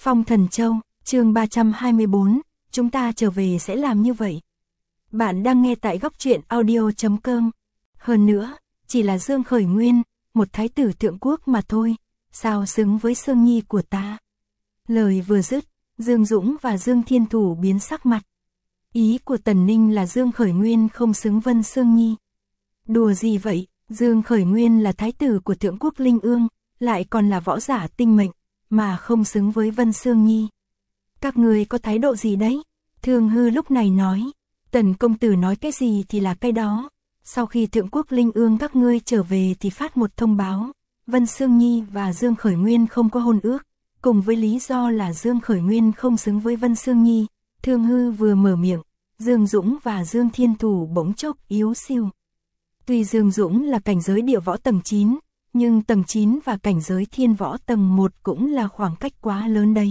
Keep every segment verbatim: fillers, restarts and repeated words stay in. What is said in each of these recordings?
Phong Thần Châu, chương ba trăm hai mươi bốn, chúng ta trở về sẽ làm như vậy. Bạn đang nghe tại góc truyện audio chấm com. Hơn nữa, chỉ là Dương Khởi Nguyên, một thái tử thượng quốc mà thôi, sao xứng với Sương Nhi của ta. Lời vừa dứt, Dương Dũng và Dương Thiên Thủ biến sắc mặt. Ý của Tần Ninh là Dương Khởi Nguyên không xứng Vân Sương Nhi. Đùa gì vậy, Dương Khởi Nguyên là thái tử của thượng quốc Linh Ương, lại còn là võ giả tinh mệnh, mà không xứng với Vân Sương Nhi. Các người có thái độ gì đấy? Thương Hư lúc này nói, Tần công tử nói cái gì thì là cái đó. Sau khi thượng quốc Linh Ương các ngươi trở về thì phát một thông báo, Vân Sương Nhi và Dương Khởi Nguyên không có hôn ước, cùng với lý do là Dương Khởi Nguyên không xứng với Vân Sương Nhi. Thương Hư vừa mở miệng, Dương Dũng và Dương Thiên Thủ bỗng chốc yếu siêu. Tuy Dương Dũng là cảnh giới địa võ tầng chín, nhưng tầng chín và cảnh giới thiên võ tầng một cũng là khoảng cách quá lớn đấy.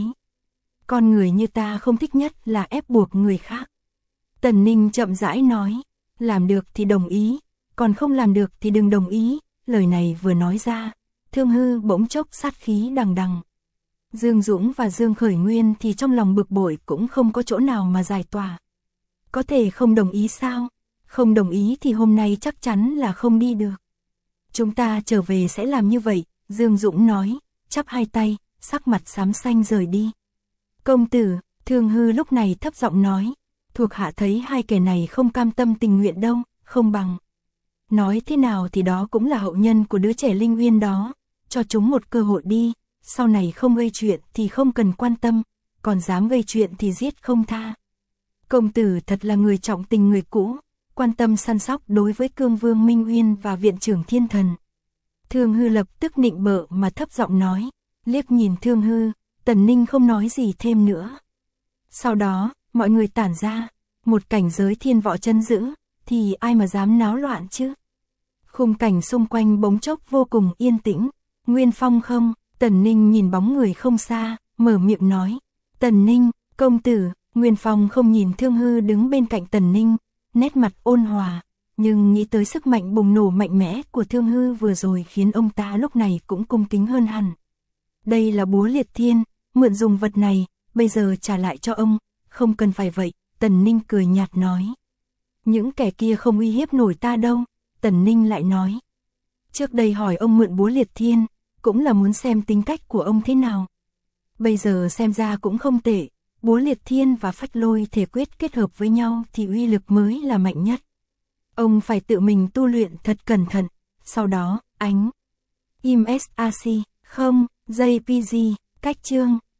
Con người như ta không thích nhất là ép buộc người khác. Tần Ninh chậm rãi nói, làm được thì đồng ý, còn không làm được thì đừng đồng ý. Lời này vừa nói ra, Thương Hư bỗng chốc sát khí đằng đằng. Dương Dũng và Dương Khởi Nguyên thì trong lòng bực bội cũng không có chỗ nào mà giải tỏa. Có thể không đồng ý sao? Không đồng ý thì hôm nay chắc chắn là không đi được. Chúng ta trở về sẽ làm như vậy, Dương Dũng nói, chắp hai tay, sắc mặt xám xanh rời đi. Công tử, Thương Hư lúc này thấp giọng nói, thuộc hạ thấy hai kẻ này không cam tâm tình nguyện đâu, không bằng. Nói thế nào thì đó cũng là hậu nhân của đứa trẻ Linh Uyên đó, cho chúng một cơ hội đi, sau này không gây chuyện thì không cần quan tâm, còn dám gây chuyện thì giết không tha. Công tử thật là người trọng tình người cũ, quan tâm săn sóc đối với Cương Vương Minh Uyên và Viện trưởng Thiên Thần. Thương Hư lập tức nịnh bợ mà thấp giọng nói, liếc nhìn Thương Hư, Tần Ninh không nói gì thêm nữa. Sau đó, mọi người tản ra, một cảnh giới thiên võ chân giữ, thì ai mà dám náo loạn chứ. Khung cảnh xung quanh bỗng chốc vô cùng yên tĩnh, Nguyên Phong không, Tần Ninh nhìn bóng người không xa, mở miệng nói, Tần Ninh, công tử. Nguyên Phong không nhìn Thương Hư đứng bên cạnh Tần Ninh, nét mặt ôn hòa, nhưng nghĩ tới sức mạnh bùng nổ mạnh mẽ của Thương Hư vừa rồi khiến ông ta lúc này cũng cung kính hơn hẳn. Đây là búa liệt thiên, mượn dùng vật này, bây giờ trả lại cho ông, không cần phải vậy, Tần Ninh cười nhạt nói. Những kẻ kia không uy hiếp nổi ta đâu, Tần Ninh lại nói. Trước đây hỏi ông mượn búa liệt thiên, cũng là muốn xem tính cách của ông thế nào. Bây giờ xem ra cũng không tệ. Búa liệt thiên và phách lôi thể quyết kết hợp với nhau thì uy lực mới là mạnh nhất. Ông phải tự mình tu luyện thật cẩn thận, sau đó, ánh. Im ét a xê, không, jay pê giê, cách chương.